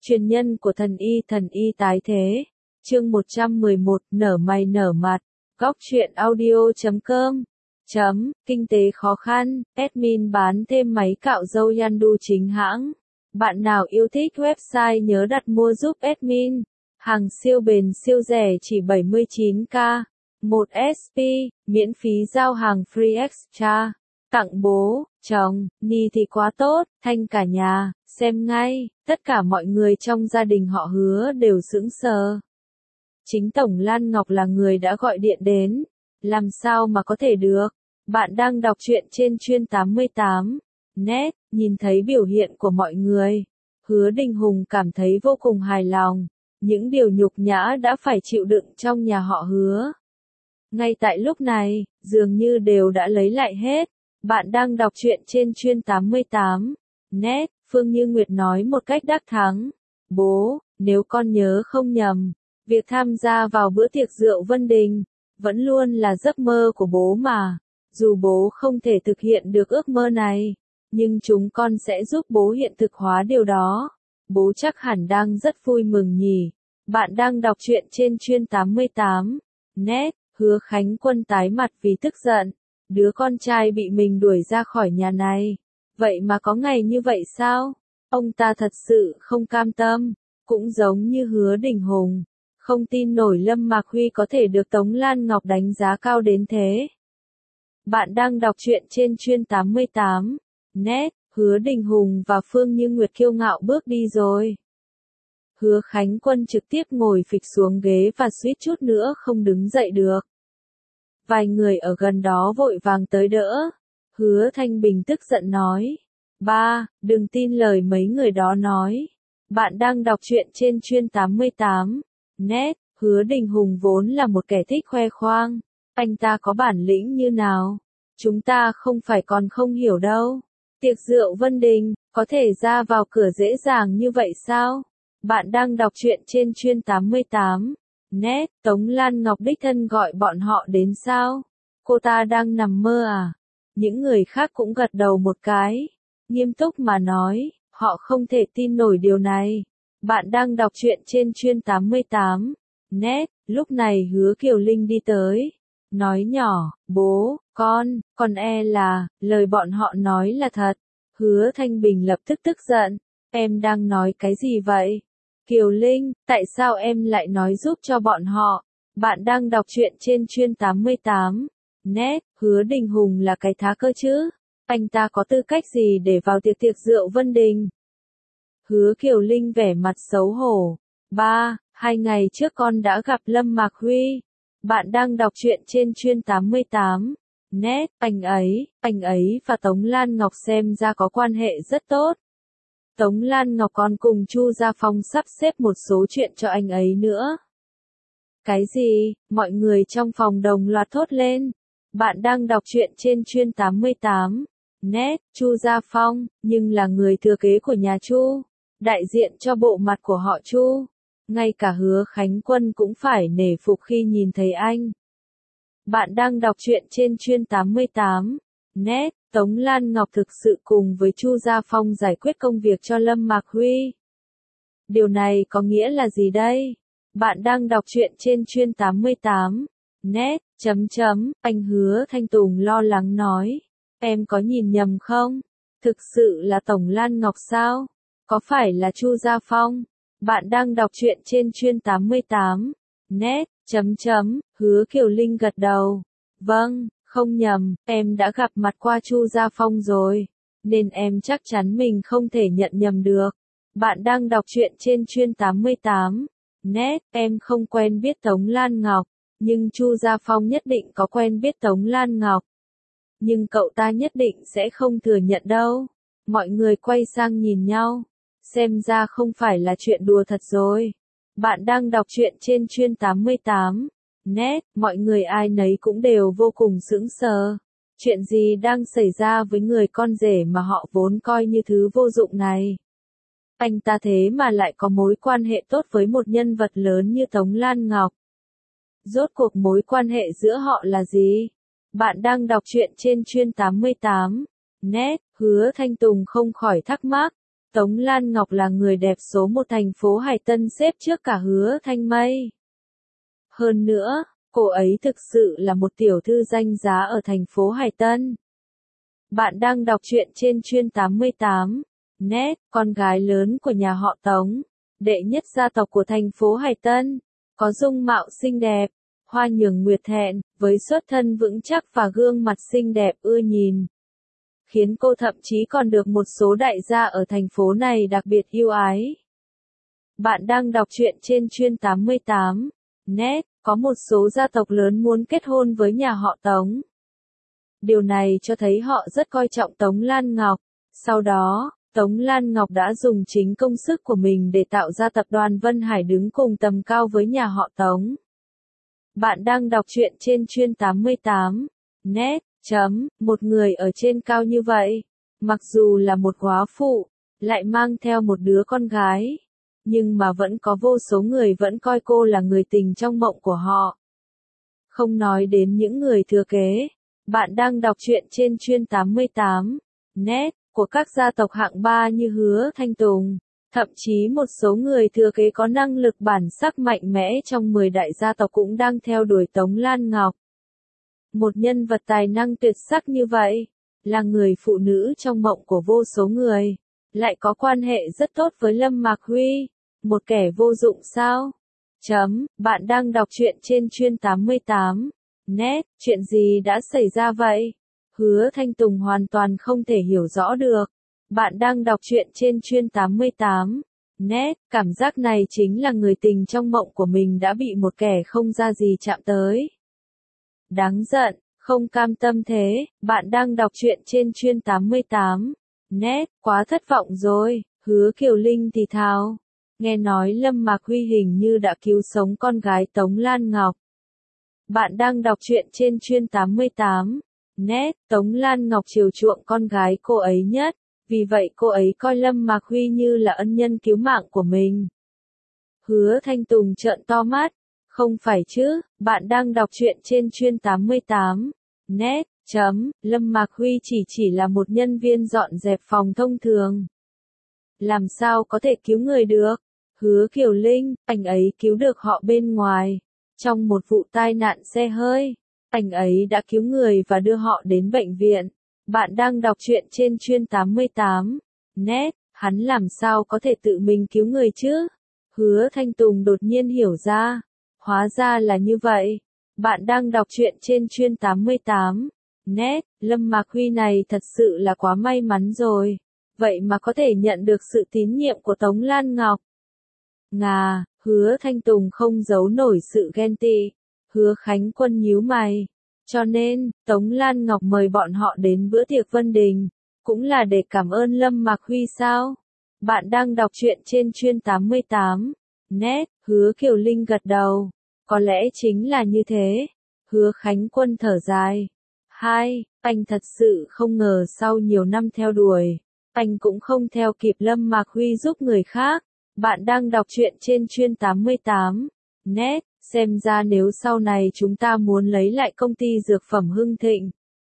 Truyền nhân của thần y tái thế. Chương 111, nở mày nở mặt. Góc truyện audio.com. Kinh tế khó khăn, admin bán thêm máy cạo râu Yandu chính hãng. Bạn nào yêu thích website nhớ đặt mua giúp admin. Hàng siêu bền siêu rẻ chỉ 79k. 1 SP, miễn phí giao hàng free extra. Tặng bố, chồng, Ni thì quá tốt, thanh cả nhà, xem ngay, tất cả mọi người trong gia đình họ Hứa đều sững sờ. Chính Tổng Lan Ngọc là người đã gọi điện đến, làm sao mà có thể được. Bạn đang đọc truyện trên Chuyên 88 net, nhìn thấy biểu hiện của mọi người. Hứa Đình Hùng cảm thấy vô cùng hài lòng, những điều nhục nhã đã phải chịu đựng trong nhà họ Hứa. Ngay tại lúc này, dường như đều đã lấy lại hết. Bạn đang đọc truyện trên Chuyên 88 net, Phương Như Nguyệt nói một cách đắc thắng. Bố, nếu con nhớ không nhầm, việc tham gia vào bữa tiệc rượu Vân Đình, vẫn luôn là giấc mơ của bố mà. Dù bố không thể thực hiện được ước mơ này, nhưng chúng con sẽ giúp bố hiện thực hóa điều đó. Bố chắc hẳn đang rất vui mừng nhỉ. Bạn đang đọc truyện trên Chuyên 88 net, Hứa Khánh Quân tái mặt vì tức giận. Đứa con trai bị mình đuổi ra khỏi nhà này. Vậy mà có ngày như vậy sao? Ông ta thật sự không cam tâm. Cũng giống như Hứa Đình Hùng. Không tin nổi Lâm Mạc Huy có thể được Tống Lan Ngọc đánh giá cao đến thế. Bạn đang đọc truyện trên Chuyên 88 net, Hứa Đình Hùng và Phương Như Nguyệt kiêu ngạo bước đi rồi. Hứa Khánh Quân trực tiếp ngồi phịch xuống ghế và suýt chút nữa không đứng dậy được. Vài người ở gần đó vội vàng tới đỡ. Hứa Thanh Bình tức giận nói. Ba, đừng tin lời mấy người đó nói. Bạn đang đọc truyện trên Chuyên 88 net, Hứa Đình Hùng vốn là một kẻ thích khoe khoang. Anh ta có bản lĩnh như nào? Chúng ta không phải còn không hiểu đâu. Tiệc rượu Vân Đình, có thể ra vào cửa dễ dàng như vậy sao? Bạn đang đọc truyện trên Chuyên 88 net, Tống Lan Ngọc đích thân gọi bọn họ đến sao? Cô ta đang nằm mơ à? Những người khác cũng gật đầu một cái. Nghiêm túc mà nói, họ không thể tin nổi điều này. Bạn đang đọc truyện trên Chuyên 88 net, lúc này Hứa Kiều Linh đi tới. Nói nhỏ, bố, con e là, lời bọn họ nói là thật. Hứa Thanh Bình lập tức tức giận. Em đang nói cái gì vậy? Kiều Linh, tại sao em lại nói giúp cho bọn họ? Bạn đang đọc truyện trên Chuyên 88 net, Hứa Đình Hùng là cái thá cơ chứ? Anh ta có tư cách gì để vào tiệc rượu Vân Đình? Hứa Kiều Linh vẻ mặt xấu hổ. Ba, 2 ngày trước con đã gặp Lâm Mạc Huy. Bạn đang đọc truyện trên Chuyên 88 net, anh ấy và Tống Lan Ngọc xem ra có quan hệ rất tốt. Tống Lan Ngọc còn cùng Chu Gia Phong sắp xếp một số chuyện cho anh ấy nữa. Cái gì? Mọi người trong phòng đồng loạt thốt lên. Bạn đang đọc truyện trên Chuyên 88 net, Chu Gia Phong, nhưng là người thừa kế của nhà Chu, đại diện cho bộ mặt của họ Chu. Ngay cả Hứa Khánh Quân cũng phải nể phục khi nhìn thấy anh. Bạn đang đọc truyện trên Chuyên 88 net, Tống Lan Ngọc thực sự cùng với Chu Gia Phong giải quyết công việc cho Lâm Mạc Huy. Điều này có nghĩa là gì đây? Bạn đang đọc truyện trên Chuyên 88 net, anh Hứa Thanh Tùng lo lắng nói. Em có nhìn nhầm không? Thực sự là Tổng Lan Ngọc sao? Có phải là Chu Gia Phong? Bạn đang đọc truyện trên Chuyên 88 net, Hứa Kiều Linh gật đầu. Vâng, không nhầm, em đã gặp mặt qua Chu Gia Phong rồi, nên em chắc chắn mình không thể nhận nhầm được. Bạn đang đọc truyện trên Chuyên 88 net, em không quen biết Tống Lan Ngọc, nhưng Chu Gia Phong nhất định có quen biết Tống Lan Ngọc. Nhưng cậu ta nhất định sẽ không thừa nhận đâu. Mọi người quay sang nhìn nhau. Xem ra không phải là chuyện đùa thật rồi. Bạn đang đọc truyện trên Chuyên 88 net, mọi người ai nấy cũng đều vô cùng sững sờ. Chuyện gì đang xảy ra với người con rể mà họ vốn coi như thứ vô dụng này? Anh ta thế mà lại có mối quan hệ tốt với một nhân vật lớn như Tống Lan Ngọc. Rốt cuộc mối quan hệ giữa họ là gì? Bạn đang đọc truyện trên Chuyên 88 net, Hứa Thanh Tùng không khỏi thắc mắc. Tống Lan Ngọc là người đẹp số một thành phố Hải Tân xếp trước cả Hứa Thanh Mây. Hơn nữa, cô ấy thực sự là một tiểu thư danh giá ở thành phố Hải Tân. Bạn đang đọc truyện trên Chuyên 88. Net, con gái lớn của nhà họ Tống, đệ nhất gia tộc của thành phố Hải Tân, có dung mạo xinh đẹp, hoa nhường nguyệt thẹn, với xuất thân vững chắc và gương mặt xinh đẹp ưa nhìn, khiến cô thậm chí còn được một số đại gia ở thành phố này đặc biệt yêu ái. Bạn đang đọc truyện trên Chuyên 88. Net, có một số gia tộc lớn muốn kết hôn với nhà họ Tống. Điều này cho thấy họ rất coi trọng Tống Lan Ngọc. Sau đó, Tống Lan Ngọc đã dùng chính công sức của mình để tạo ra tập đoàn Vân Hải đứng cùng tầm cao với nhà họ Tống. Bạn đang đọc truyện trên Chuyên 88. Net. Một người ở trên cao như vậy, mặc dù là một góa phụ, lại mang theo một đứa con gái, nhưng mà vẫn có vô số người vẫn coi cô là người tình trong mộng của họ. Không nói đến những người thừa kế. Bạn đang đọc truyện trên Chuyên 88. Net, của các gia tộc hạng 3 như Hứa Thanh Tùng. Thậm chí một số người thừa kế có năng lực bản sắc mạnh mẽ trong 10 đại gia tộc cũng đang theo đuổi Tống Lan Ngọc. Một nhân vật tài năng tuyệt sắc như vậy, là người phụ nữ trong mộng của vô số người, lại có quan hệ rất tốt với Lâm Mạc Huy, một kẻ vô dụng sao? Bạn đang đọc truyện trên Chuyên 88. Net, chuyện gì đã xảy ra vậy? Hứa Thanh Tùng hoàn toàn không thể hiểu rõ được. Bạn đang đọc truyện trên Chuyên 88. Net, cảm giác này chính là người tình trong mộng của mình đã bị một kẻ không ra gì chạm tới. Đáng giận, không cam tâm thế. Bạn đang đọc truyện trên Chuyên 88. Net, quá thất vọng rồi. Hứa Kiều Linh thì thào. Nghe nói Lâm Mạc Huy hình như đã cứu sống con gái Tống Lan Ngọc. Bạn đang đọc truyện trên Chuyên 88. Net, Tống Lan Ngọc chiều chuộng con gái cô ấy nhất, vì vậy cô ấy coi Lâm Mạc Huy như là ân nhân cứu mạng của mình. Hứa Thanh Tùng trợn to mắt. Không phải chứ, bạn đang đọc truyện trên Chuyên 88. Net. Lâm Mạc Huy chỉ là một nhân viên dọn dẹp phòng thông thường. Làm sao có thể cứu người được? Hứa Kiều Linh, anh ấy cứu được họ bên ngoài. Trong một vụ tai nạn xe hơi, anh ấy đã cứu người và đưa họ đến bệnh viện. Bạn đang đọc truyện trên Chuyên 88. Net, hắn làm sao có thể tự mình cứu người chứ? Hứa Thanh Tùng đột nhiên hiểu ra. Hóa ra là như vậy. Bạn đang đọc truyện trên Chuyên 88. Net, Lâm Mạc Huy này thật sự là quá may mắn rồi. Vậy mà có thể nhận được sự tín nhiệm của Tống Lan Ngọc. Ngà, Hứa Thanh Tùng không giấu nổi sự ghen tị. Hứa Khánh Quân nhíu mày. Cho nên, Tống Lan Ngọc mời bọn họ đến bữa tiệc Vân Đình, cũng là để cảm ơn Lâm Mạc Huy sao? Bạn đang đọc truyện trên Chuyên 88. Net, Hứa Kiều Linh gật đầu. Có lẽ chính là như thế. Hứa Khánh Quân thở dài. Anh thật sự không ngờ sau nhiều năm theo đuổi, anh cũng không theo kịp Lâm Mạc Huy giúp người khác. Bạn đang đọc truyện trên Chuyên 88. Net, xem ra nếu sau này chúng ta muốn lấy lại công ty dược phẩm Hưng Thịnh,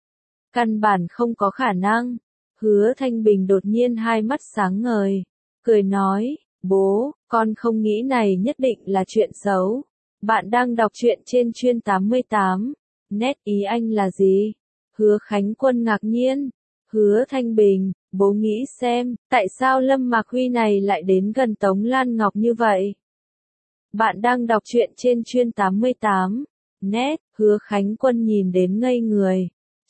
căn bản không có khả năng. Hứa Thanh Bình đột nhiên hai mắt sáng ngời, cười nói, bố, con không nghĩ này nhất định là chuyện xấu. Bạn đang đọc truyện trên Chuyên 88. Net, ý anh là gì? Hứa Khánh Quân ngạc nhiên. Hứa Thanh Bình, bố nghĩ xem, tại sao Lâm Mạc Huy này lại đến gần Tống Lan Ngọc như vậy? Bạn đang đọc truyện trên Chuyên 88. Net, Hứa Khánh Quân nhìn đến ngây người.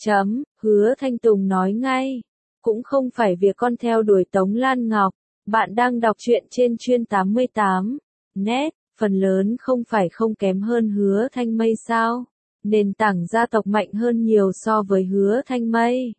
Hứa Thanh Tùng nói ngay. Cũng không phải việc con theo đuổi Tống Lan Ngọc. Bạn đang đọc truyện trên Chuyên 88. Net, phần lớn không phải không kém hơn Hứa Thanh Mây sao? Nền tảng gia tộc mạnh hơn nhiều so với Hứa Thanh Mây.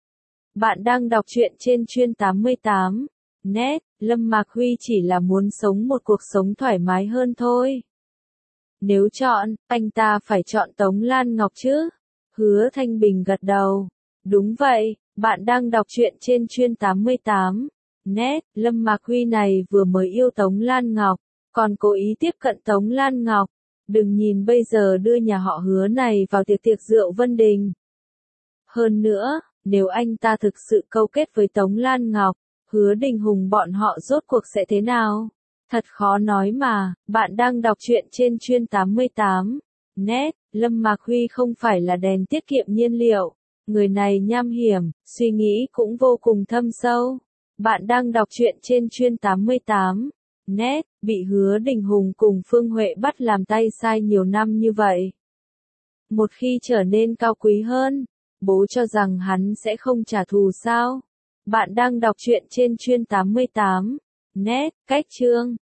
Bạn đang đọc truyện trên Chuyên 88. Net, Lâm Mạc Huy chỉ là muốn sống một cuộc sống thoải mái hơn thôi. Nếu chọn, anh ta phải chọn Tống Lan Ngọc chứ? Hứa Thanh Bình gật đầu. Đúng vậy, bạn đang đọc truyện trên Chuyên 88. Net, Lâm Mạc Huy này vừa mới yêu Tống Lan Ngọc, còn cố ý tiếp cận Tống Lan Ngọc. Đừng nhìn bây giờ đưa nhà họ Hứa này vào tiệc rượu Vân Đình. Hơn nữa, nếu anh ta thực sự câu kết với Tống Lan Ngọc, Hứa Đình Hùng bọn họ rốt cuộc sẽ thế nào? Thật khó nói mà, bạn đang đọc truyện trên chuyên 88. Net, Lâm Mạc Huy không phải là đèn tiết kiệm nhiên liệu. Người này nham hiểm, suy nghĩ cũng vô cùng thâm sâu. Bạn đang đọc truyện trên chuyên 88. Net, bị Hứa Đình Hùng cùng Phương Huệ bắt làm tay sai nhiều năm như vậy. Một khi trở nên cao quý hơn, bố cho rằng hắn sẽ không trả thù sao? Bạn đang đọc truyện trên chuyên 88. Net, cách chương.